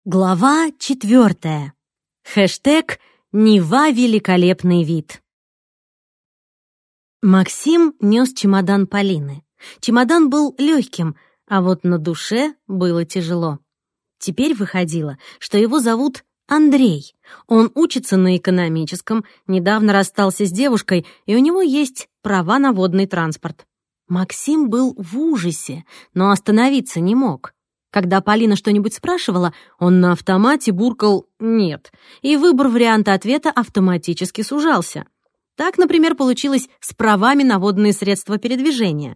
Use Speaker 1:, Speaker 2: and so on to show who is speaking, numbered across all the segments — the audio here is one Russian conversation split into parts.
Speaker 1: Глава 4. Хэштег «Нева великолепный вид». Максим нес чемодан Полины. Чемодан был легким, а вот на душе было тяжело. Теперь выходило, что его зовут Андрей. Он учится на экономическом, недавно расстался с девушкой, и у него есть права на водный транспорт. Максим был в ужасе, но остановиться не мог. Когда Полина что-нибудь спрашивала, он на автомате буркал «нет», и выбор варианта ответа автоматически сужался. Так, например, получилось с правами на водные средства передвижения.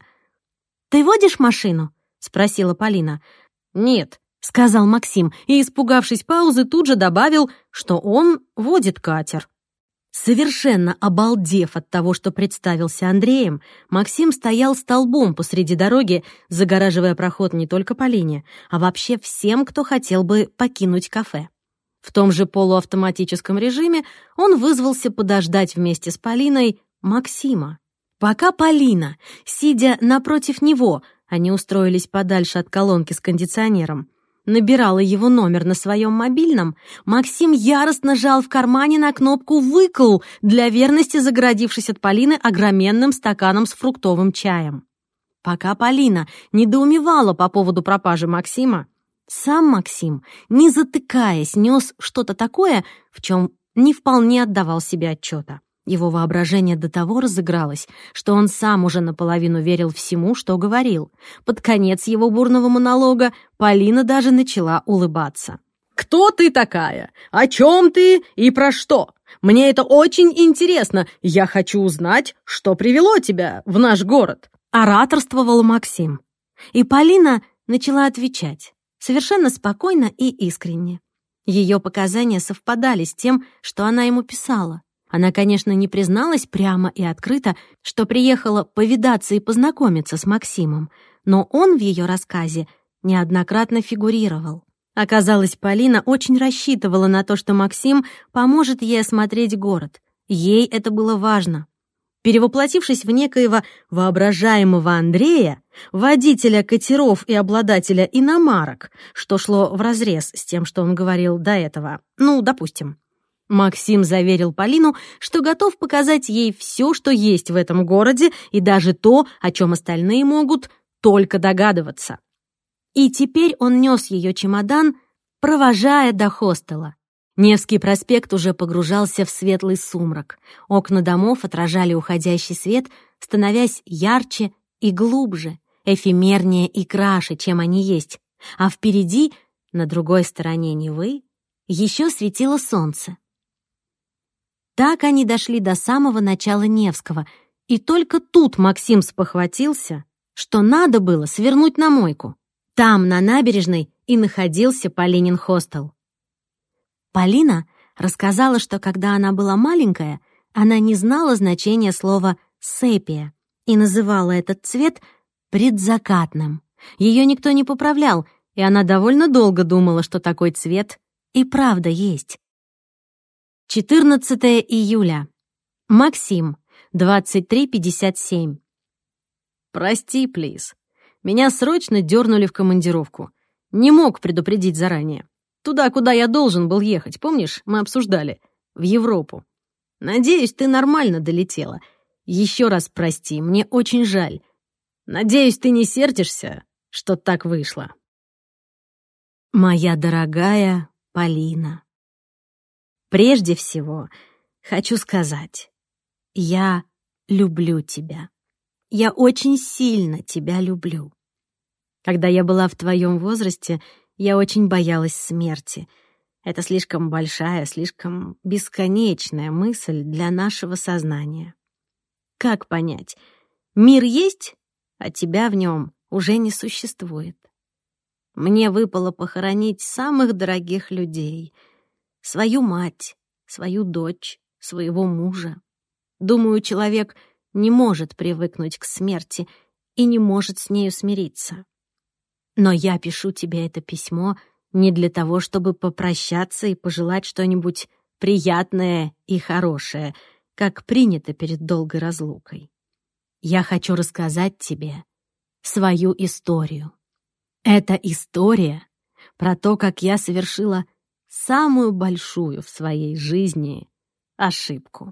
Speaker 1: «Ты водишь машину?» — спросила Полина. «Нет», — сказал Максим, и, испугавшись паузы, тут же добавил, что он водит катер. Совершенно обалдев от того, что представился Андреем, Максим стоял столбом посреди дороги, загораживая проход не только Полине, а вообще всем, кто хотел бы покинуть кафе. В том же полуавтоматическом режиме он вызвался подождать вместе с Полиной Максима. Пока Полина, сидя напротив него, они устроились подальше от колонки с кондиционером, набирала его номер на своем мобильном, Максим яростно жал в кармане на кнопку «выкл», для верности загородившись от Полины огроменным стаканом с фруктовым чаем. Пока Полина недоумевала по поводу пропажи Максима, сам Максим, не затыкаясь, нес что-то такое, в чем не вполне отдавал себе отчета. Его воображение до того разыгралось, что он сам уже наполовину верил всему, что говорил. Под конец его бурного монолога Полина даже начала улыбаться.
Speaker 2: «Кто ты такая? О чем ты и про что? Мне это очень интересно. Я хочу узнать, что привело тебя в наш город», —
Speaker 1: ораторствовал Максим. И Полина начала отвечать, совершенно спокойно и искренне. Ее показания совпадали с тем, что она ему писала. Она, конечно, не призналась прямо и открыто, что приехала повидаться и познакомиться с Максимом, но он в ее рассказе неоднократно фигурировал. Оказалось, Полина очень рассчитывала на то, что Максим поможет ей осмотреть город. Ей это было важно. Перевоплотившись в некоего воображаемого Андрея, водителя катеров и обладателя иномарок, что шло вразрез с тем, что он говорил до этого, допустим, Максим заверил Полину, что готов показать ей все, что есть в этом городе, и даже то, о чем остальные могут только догадываться. И теперь он нес ее чемодан, провожая до хостела. Невский проспект уже погружался в светлый сумрак. Окна домов отражали уходящий свет, становясь ярче и глубже, эфемернее и краше, чем они есть. А впереди, на другой стороне Невы, еще светило солнце. Так они дошли до самого начала Невского, и только тут Максим спохватился, что надо было свернуть на мойку. Там, на набережной, и находился Полинин хостел. Полина рассказала, что когда она была маленькая, она не знала значения слова «сепия» и называла этот цвет предзакатным. Ее никто не поправлял, и она довольно долго думала, что такой цвет и правда есть. 14 июля. Максим, 23:57.
Speaker 2: «Прости, плиз. Меня срочно дернули в командировку. Не мог предупредить заранее. Туда, куда я должен был ехать, помнишь, мы обсуждали? В Европу. Надеюсь, ты нормально долетела. Еще раз прости, мне очень жаль. Надеюсь, ты не сердишься, что так вышло».
Speaker 1: Моя дорогая Полина, прежде всего хочу сказать, я люблю тебя. Я очень сильно тебя люблю. Когда я была в твоем возрасте, я очень боялась смерти. Это слишком большая, слишком бесконечная мысль для нашего сознания. Как понять? Мир есть, а тебя в нем уже не существует. Мне выпало похоронить самых дорогих людей. Свою мать, свою дочь, своего мужа. Думаю, человек не может привыкнуть к смерти и не может с нею смириться. Но я пишу тебе это письмо не для того, чтобы попрощаться и пожелать что-нибудь приятное и хорошее, как принято перед долгой разлукой. Я хочу рассказать тебе свою историю. Эта история про то, как я совершила самую большую в своей жизни ошибку.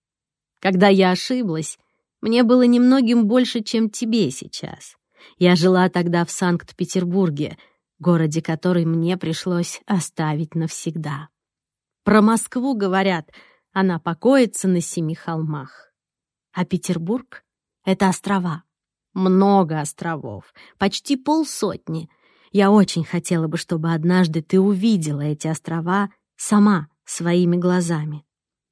Speaker 1: Когда я ошиблась, мне было немногим больше, чем тебе сейчас. Я жила тогда в Санкт-Петербурге, городе, который мне пришлось оставить навсегда. Про Москву говорят, она покоится на 7 холмах. А Петербург — это острова. Много островов, почти 50. Я очень хотела бы, чтобы однажды ты увидела эти острова сама, своими глазами.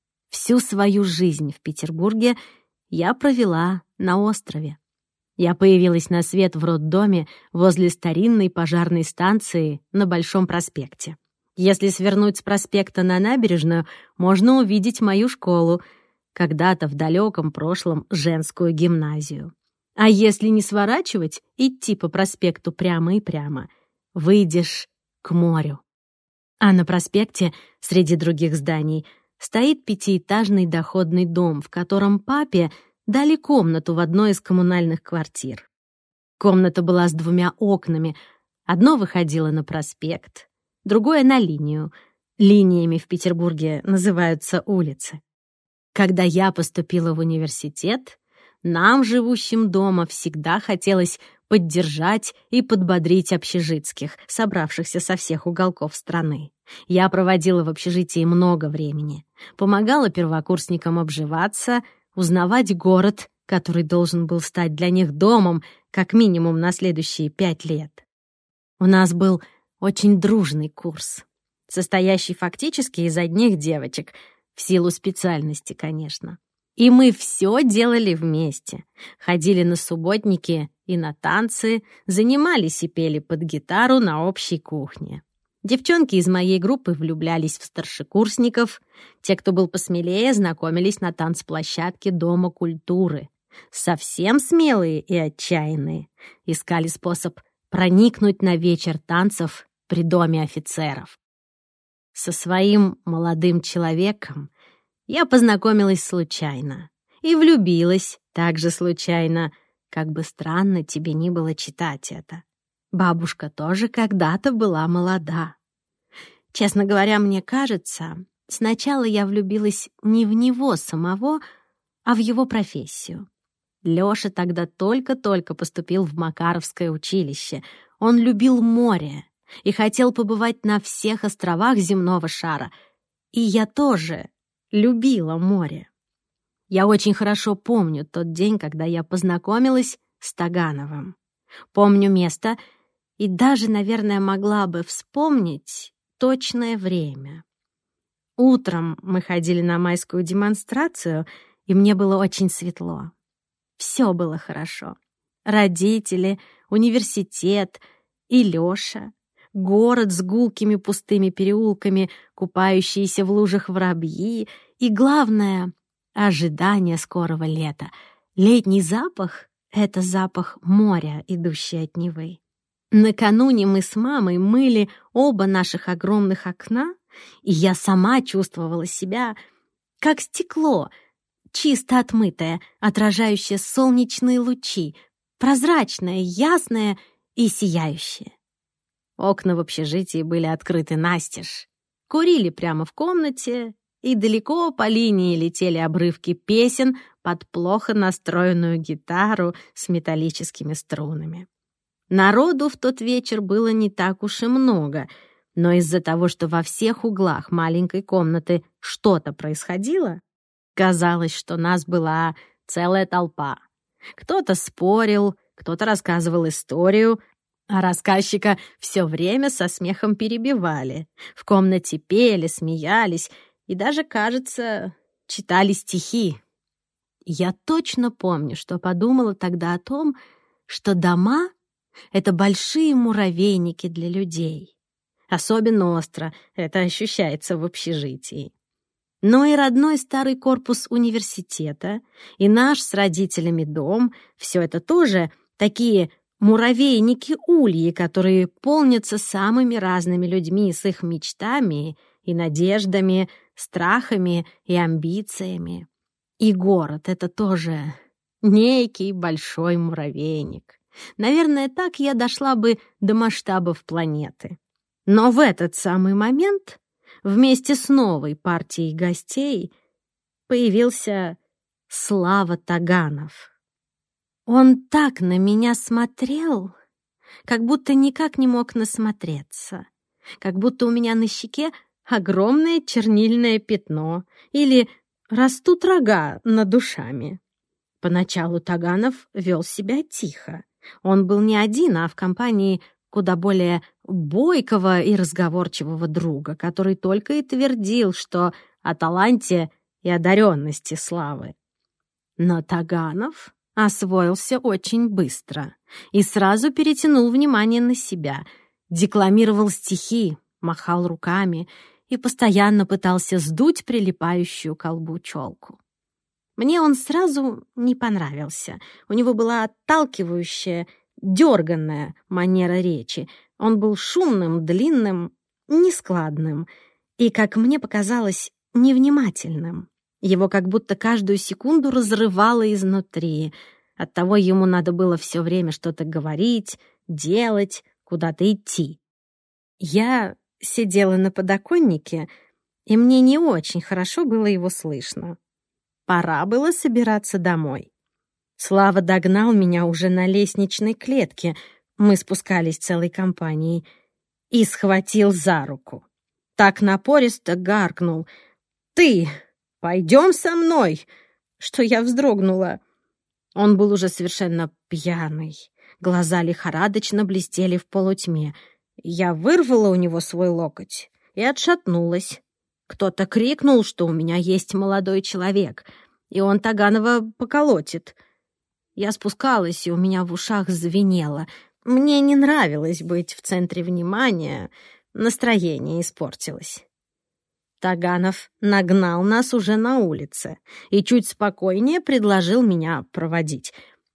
Speaker 1: Всю свою жизнь в Петербурге я провела на острове. Я появилась на свет в роддоме возле старинной пожарной станции на Большом проспекте. Если свернуть с проспекта на набережную, можно увидеть мою школу, когда-то в далеком прошлом женскую гимназию. А если не сворачивать, идти по проспекту прямо и прямо, выйдешь к морю. А на проспекте, среди других зданий, стоит 5-этажный доходный дом, в котором папе дали комнату в одной из коммунальных квартир. Комната была с 2 окнами. Одно выходило на проспект, другое — на линию. Линиями в Петербурге называются улицы. Когда я поступила в университет, нам, живущим дома, всегда хотелось поддержать и подбодрить общежитских, собравшихся со всех уголков страны. Я проводила в общежитии много времени, помогала первокурсникам обживаться, узнавать город, который должен был стать для них домом как минимум на следующие 5 лет. У нас был очень дружный курс, состоящий фактически из одних девочек, в силу специальности, конечно. И мы все делали вместе. Ходили на субботники и на танцы, занимались и пели под гитару на общей кухне. Девчонки из моей группы влюблялись в старшекурсников. Те, кто был посмелее, знакомились на танцплощадке Дома культуры. Совсем смелые и отчаянные искали способ проникнуть на вечер танцев при Доме офицеров. Со своим молодым человеком я познакомилась случайно и влюбилась так же случайно, как бы странно тебе ни было читать это. Бабушка тоже когда-то была молода. Честно говоря, мне кажется, сначала я влюбилась не в него самого, а в его профессию. Лёша тогда только-только поступил в Макаровское училище. Он любил море и хотел побывать на всех островах земного шара. И я тоже любила море. Я очень хорошо помню тот день, когда я познакомилась с Тагановым. Помню место и даже, наверное, могла бы вспомнить точное время. Утром мы ходили на майскую демонстрацию, и мне было очень светло. Все было хорошо. Родители, университет и Лёша, город с гулкими пустыми переулками, купающиеся в лужах воробьи и, главное, ожидание скорого лета. Летний запах — это запах моря, идущий от Невы. Накануне мы с мамой мыли оба наших огромных окна, и я сама чувствовала себя как стекло, чисто отмытое, отражающее солнечные лучи, прозрачное, ясное и сияющее. Окна в общежитии были открыты настежь. Курили прямо в комнате, и далеко по линии летели обрывки песен под плохо настроенную гитару с металлическими струнами. Народу в тот вечер было не так уж и много, но из-за того, что во всех углах маленькой комнаты что-то происходило, казалось, что нас была целая толпа. Кто-то спорил, кто-то рассказывал историю, а рассказчика все время со смехом перебивали. В комнате пели, смеялись и даже, кажется, читали стихи. Я точно помню, что подумала тогда о том, что дома — это большие муравейники для людей. Особенно остро это ощущается в общежитии. Но и родной старый корпус университета, и наш с родителями дом — все это тоже такие муравейники-ульи, которые полнятся самыми разными людьми с их мечтами и надеждами, страхами и амбициями. И город — это тоже некий большой муравейник. Наверное, так я дошла бы до масштабов планеты. Но в этот самый момент вместе с новой партией гостей появился Слава Таганов. Он так на меня смотрел, как будто никак не мог насмотреться, как будто у меня на щеке огромное чернильное пятно или растут рога над ушами. Поначалу Таганов вел себя тихо. Он был не один, а в компании куда более бойкого и разговорчивого друга, который только и твердил, что о таланте и одаренности Славы. Но Таганов освоился очень быстро и сразу перетянул внимание на себя, декламировал стихи, махал руками и постоянно пытался сдуть прилипающую к колбу челку. Мне он сразу не понравился. У него была отталкивающая, дерганная манера речи. Он был шумным, длинным, нескладным и, как мне показалось, невнимательным. Его как будто каждую секунду разрывало изнутри. Оттого ему надо было все время что-то говорить, делать, куда-то идти. Я сидела на подоконнике, и мне не очень хорошо было его слышно. Пора было собираться домой. Слава догнал меня уже на лестничной клетке, мы спускались целой компанией, и схватил за руку. Так напористо гаркнул: «Ты, пойдем со мной!» что я вздрогнула. Он был уже совершенно пьяный, глаза лихорадочно блестели в полутьме. Я вырвала у него свой локоть и отшатнулась. Кто-то крикнул, что у меня есть молодой человек, и он Таганова поколотит. Я спускалась, и у меня в ушах звенело. Мне не нравилось быть в центре внимания, настроение испортилось. Таганов нагнал нас уже на улице и чуть спокойнее предложил меня проводить.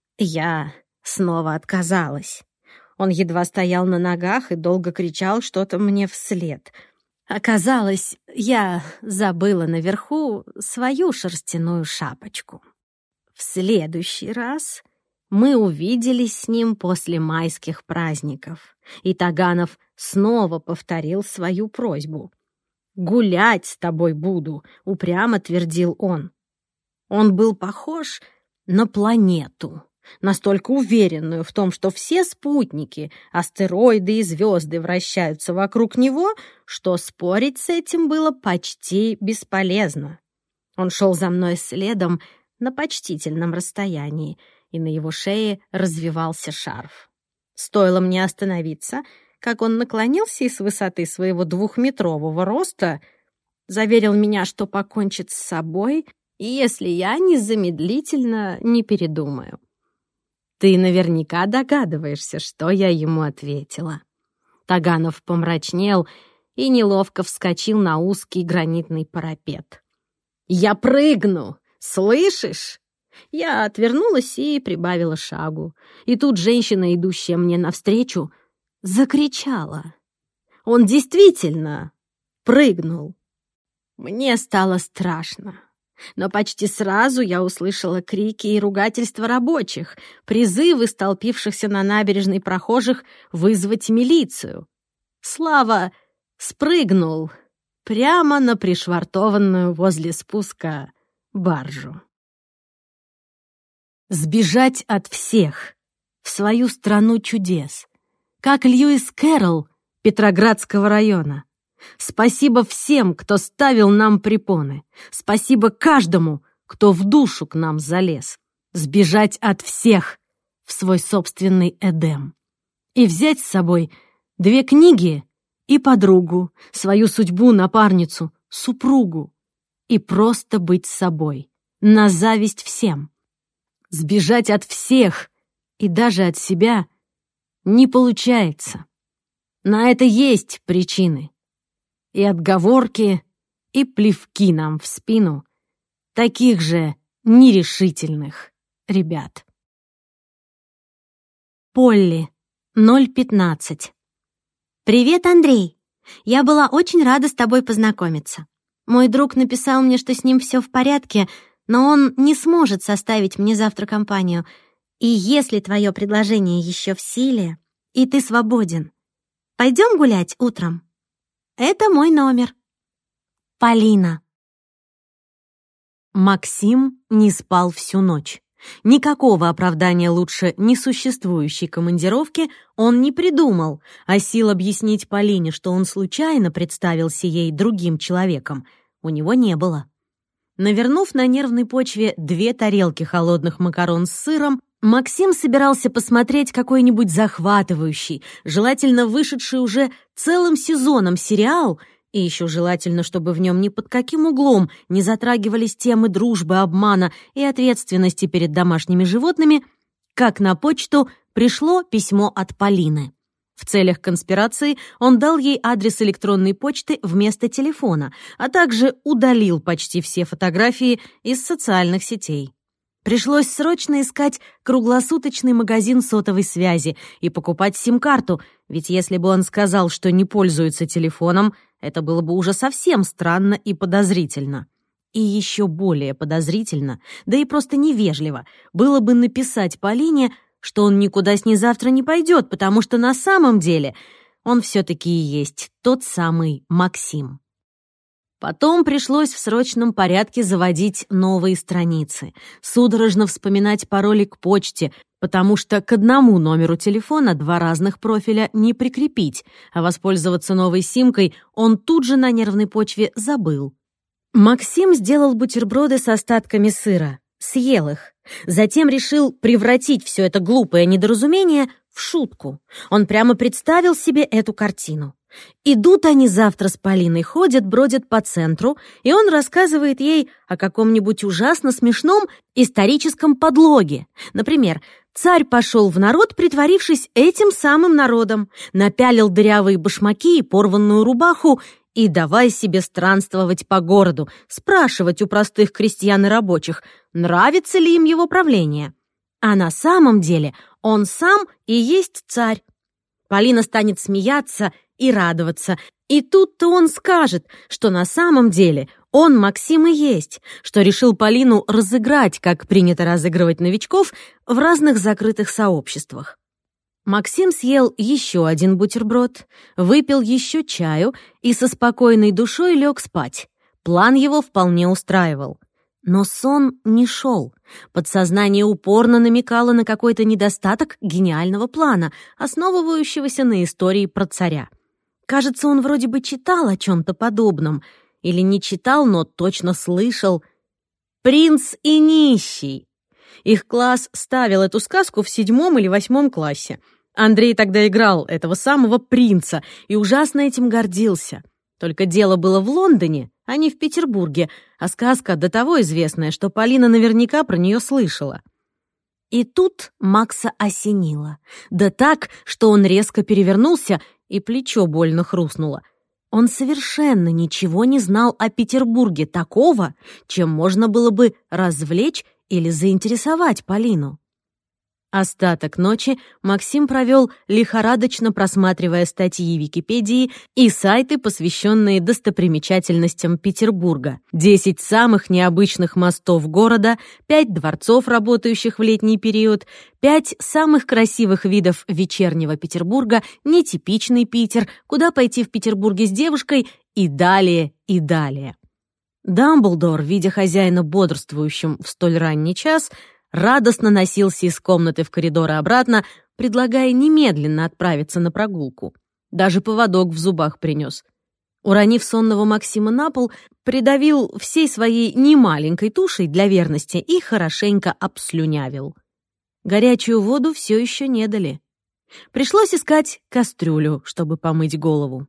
Speaker 1: Я снова отказалась. Он едва стоял на ногах и долго кричал что-то мне вслед. Оказалось, я забыла наверху свою шерстяную шапочку. В следующий раз мы увиделись с ним после майских праздников, и Таганов снова повторил свою просьбу. «Гулять с тобой буду», — упрямо твердил он. Он был похож на планету, настолько уверенную в том, что все спутники, астероиды и звезды вращаются вокруг него, что спорить с этим было почти бесполезно. Он шел за мной следом на почтительном расстоянии, и на его шее развивался шарф. Стоило мне остановиться, как он наклонился и с высоты своего 2-метрового роста заверил меня, что покончит с собой, если я незамедлительно не передумаю. Ты наверняка догадываешься, что я ему ответила. Таганов помрачнел и неловко вскочил на узкий гранитный парапет. «Я прыгну! Слышишь?» Я отвернулась и прибавила шагу. И тут женщина, идущая мне навстречу, закричала. Он действительно прыгнул. Мне стало страшно. Но почти сразу я услышала крики и ругательства рабочих, призывы столпившихся на набережной прохожих вызвать милицию. Слава спрыгнул прямо на пришвартованную возле спуска баржу. Сбежать от всех в свою страну чудес, как Льюис Кэрролл Петроградского района. Спасибо всем, кто ставил нам препоны. Спасибо каждому, кто в душу к нам залез. Сбежать от всех в свой собственный Эдем. И взять с собой 2 книги и подругу, свою судьбу, напарницу, супругу. И просто быть собой, на зависть всем. Сбежать от всех и даже от себя не получается. На это есть причины. И отговорки, и плевки нам в спину таких же нерешительных ребят. Полли, 0:15. «Привет, Андрей! Я была очень рада с тобой познакомиться. Мой друг написал мне, что с ним все в порядке, но он не сможет составить мне завтра компанию. И если твое предложение еще в силе, и ты свободен, пойдем гулять утром?» Это мой номер. Полина. Максим не спал всю ночь. Никакого оправдания лучше несуществующей командировки он не придумал, а сил объяснить Полине, что он случайно представился ей другим человеком, у него не было. Навернув на нервной почве 2 тарелки холодных макарон с сыром, Максим собирался посмотреть какой-нибудь захватывающий, желательно вышедший уже целым сезоном сериал, и еще желательно, чтобы в нем ни под каким углом не затрагивались темы дружбы, обмана и ответственности перед домашними животными, как на почту пришло письмо от Полины. В целях конспирации он дал ей адрес электронной почты вместо телефона, а также удалил почти все фотографии из социальных сетей. Пришлось срочно искать круглосуточный магазин сотовой связи и покупать сим-карту, ведь если бы он сказал, что не пользуется телефоном, это было бы уже совсем странно и подозрительно. И еще более подозрительно, да и просто невежливо, было бы написать Полине, что он никуда с ней завтра не пойдет, потому что на самом деле он все-таки и есть тот самый Максим. Потом пришлось в срочном порядке заводить новые страницы, судорожно вспоминать пароли к почте, потому что к одному номеру телефона 2 разных профиля не прикрепить, а воспользоваться новой симкой он тут же на нервной почве забыл. Максим сделал бутерброды с остатками сыра, съел их, затем решил превратить все это глупое недоразумение в шутку. Он прямо представил себе эту картину. Идут они завтра с Полиной, ходят-бродят по центру, и он рассказывает ей о каком-нибудь ужасно смешном историческом подлоге. Например, царь пошел в народ, притворившись этим самым народом, напялил дырявые башмаки и порванную рубаху и давай себе странствовать по городу, спрашивать у простых крестьян и рабочих, нравится ли им его правление. А на самом деле он сам и есть царь. Полина станет смеяться и радоваться. И тут-то он скажет, что на самом деле он Максим и есть, что решил Полину разыграть, как принято разыгрывать новичков, в разных закрытых сообществах. Максим съел еще 1 бутерброд, выпил еще чаю и со спокойной душой лег спать. План его вполне устраивал. Но сон не шел. Подсознание упорно намекало на какой-то недостаток гениального плана, основывающегося на истории про царя. Кажется, он вроде бы читал о чем-то подобном. Или не читал, но точно слышал. «Принц и нищий». Их класс ставил эту сказку в 7 или 8 классе. Андрей тогда играл этого самого принца и ужасно этим гордился. Только дело было в Лондоне, а не в Петербурге, а сказка до того известная, что Полина наверняка про нее слышала. И тут Макса осенило. Да так, что он резко перевернулся, и плечо больно хрустнуло. Он совершенно ничего не знал о Петербурге такого, чем можно было бы развлечь или заинтересовать Полину. Остаток ночи Максим провел, лихорадочно просматривая статьи Википедии и сайты, посвященные достопримечательностям Петербурга. 10 самых необычных мостов города, 5 дворцов, работающих в летний период, 5 самых красивых видов вечернего Петербурга, нетипичный Питер, куда пойти в Петербурге с девушкой и далее, и далее. Дамблдор, видя хозяина бодрствующим в столь ранний час, радостно носился из комнаты в коридор и обратно, предлагая немедленно отправиться на прогулку. Даже поводок в зубах принес. Уронив сонного Максима на пол, придавил всей своей немаленькой тушей для верности и хорошенько обслюнявил. Горячую воду все еще не дали. Пришлось искать кастрюлю, чтобы помыть голову.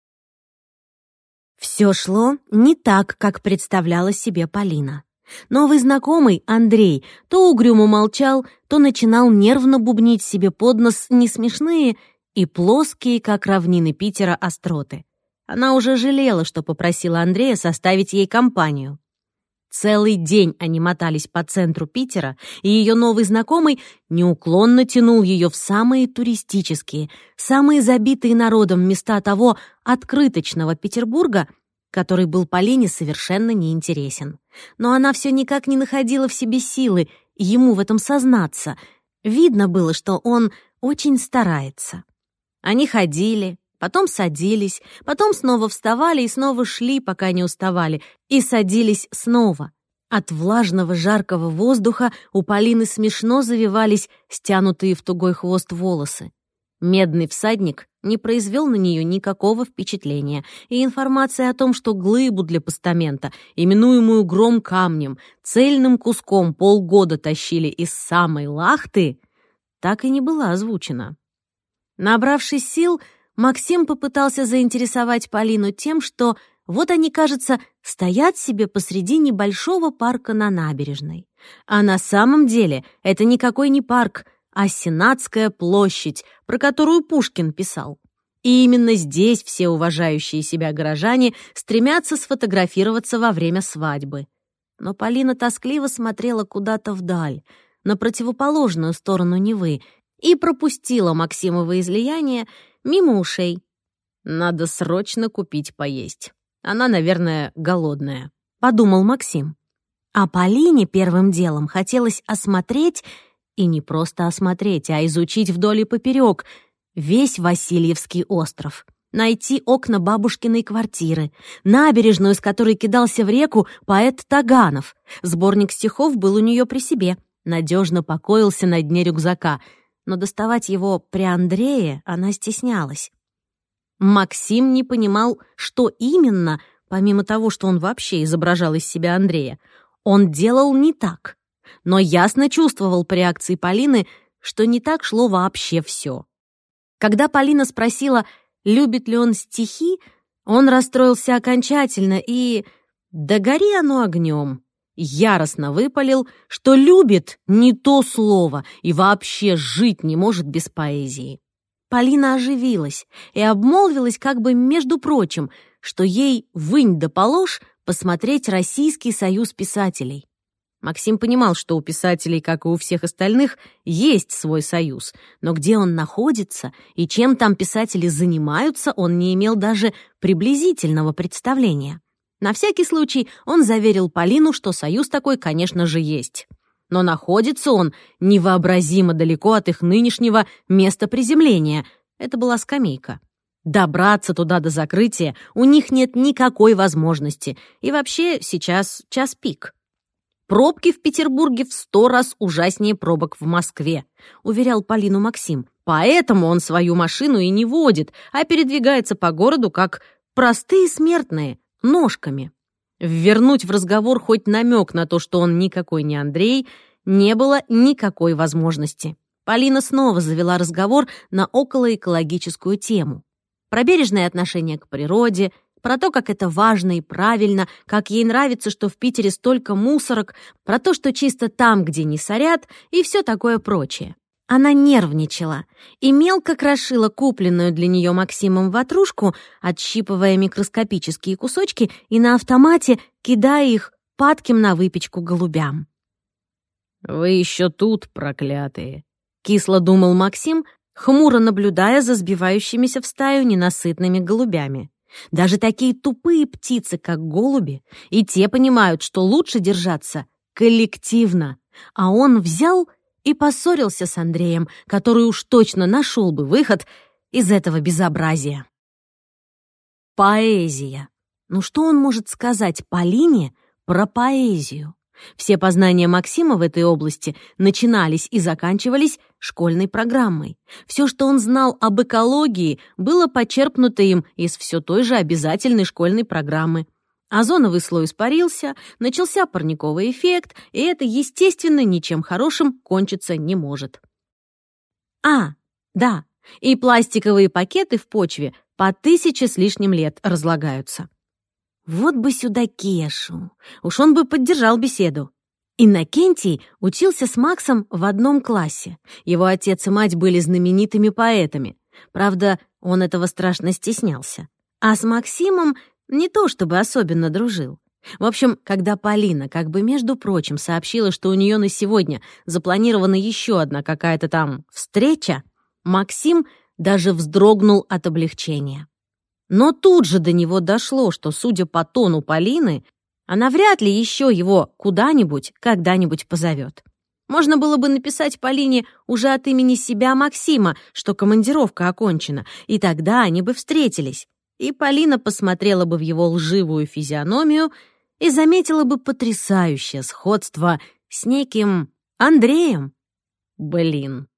Speaker 1: Все шло не так, как представляла себе Полина. Новый знакомый, Андрей, то угрюмо молчал, то начинал нервно бубнить себе под нос несмешные и плоские, как равнины Питера, остроты. Она уже жалела, что попросила Андрея составить ей компанию. Целый день они мотались по центру Питера, и ее новый знакомый неуклонно тянул ее в самые туристические, самые забитые народом места того открыточного Петербурга, который был Полине совершенно неинтересен. Но она все никак не находила в себе силы ему в этом сознаться. Видно было, что он очень старается. Они ходили, Потом садились, потом снова вставали и снова шли, пока не уставали, и садились снова. От влажного жаркого воздуха у Полины смешно завивались стянутые в тугой хвост волосы. Медный всадник не произвел на нее никакого впечатления, и информация о том, что глыбу для постамента, именуемую гром-камнем, цельным куском полгода тащили из самой Лахты, так и не была озвучена. Набравшись сил, Максим попытался заинтересовать Полину тем, что вот они, кажется, стоят себе посреди небольшого парка на набережной. А на самом деле это никакой не парк, а Сенатская площадь, про которую Пушкин писал. И именно здесь все уважающие себя горожане стремятся сфотографироваться во время свадьбы. Но Полина тоскливо смотрела куда-то вдаль, на противоположную сторону Невы, и пропустила Максимово излияние мимо ушей. «Надо срочно купить поесть. Она, наверное, голодная», — подумал Максим. А Полине первым делом хотелось осмотреть, и не просто осмотреть, а изучить вдоль и поперек весь Васильевский остров. Найти окна бабушкиной квартиры, набережную, с которой кидался в реку поэт Таганов. Сборник стихов был у нее при себе, надежно покоился на дне рюкзака, но доставать его при Андрее она стеснялась. Максим не понимал, что именно, помимо того, что он вообще изображал из себя Андрея, он делал не так, но ясно чувствовал по реакции Полины, что не так шло вообще все. Когда Полина спросила, любит ли он стихи, он расстроился окончательно и, да гори оно огнем, яростно выпалил, что любит не то слово и вообще жить не может без поэзии. Полина оживилась и обмолвилась как бы между прочим, что ей вынь да положь посмотреть Российский союз писателей. Максим понимал, что у писателей, как и у всех остальных, есть свой союз, но где он находится и чем там писатели занимаются, он не имел даже приблизительного представления. На всякий случай он заверил Полину, что союз такой, конечно же, есть. Но находится он невообразимо далеко от их нынешнего места приземления. Это была скамейка. Добраться туда до закрытия у них нет никакой возможности. И вообще сейчас час пик. Пробки в Петербурге в 100 раз ужаснее пробок в Москве, уверял Полину Максим. Поэтому он свою машину и не водит, а передвигается по городу как простые смертные, ножками. Ввернуть в разговор хоть намек на то, что он никакой не Андрей, не было никакой возможности. Полина снова завела разговор на околоэкологическую тему. Про бережное отношение к природе, про то, как это важно и правильно, как ей нравится, что в Питере столько мусорок, про то, что чисто там, где не сорят, и все такое прочее. Она нервничала и мелко крошила купленную для нее Максимом ватрушку, отщипывая микроскопические кусочки и на автомате кидая их падким на выпечку голубям. «Вы еще тут, проклятые!» — кисло думал Максим, хмуро наблюдая за сбивающимися в стаю ненасытными голубями. Даже такие тупые птицы, как голуби, и те понимают, что лучше держаться коллективно. А он взял и поссорился с Андреем, который уж точно нашел бы выход из этого безобразия. Поэзия. Ну что он может сказать Полине про поэзию? Все познания Максима в этой области начинались и заканчивались школьной программой. Все, что он знал об экологии, было почерпнуто им из все той же обязательной школьной программы. Озоновый слой испарился, начался парниковый эффект, и это, естественно, ничем хорошим кончиться не может. Да, и пластиковые пакеты в почве по 1000 с лишним лет разлагаются. Вот бы сюда Кешу, уж он бы поддержал беседу. Иннокентий учился с Максом в одном классе. Его отец и мать были знаменитыми поэтами. Правда, он этого страшно стеснялся. А с Максимом не то чтобы особенно дружил. В общем, когда Полина, как бы между прочим, сообщила, что у нее на сегодня запланирована еще одна какая-то там встреча, Максим даже вздрогнул от облегчения. Но тут же до него дошло, что, судя по тону Полины, она вряд ли еще его куда-нибудь, когда-нибудь позовет. Можно было бы написать Полине уже от имени себя Максима, что командировка окончена, и тогда они бы встретились. И Полина посмотрела бы в его лживую физиономию и заметила бы потрясающее сходство с неким Андреем. Блин.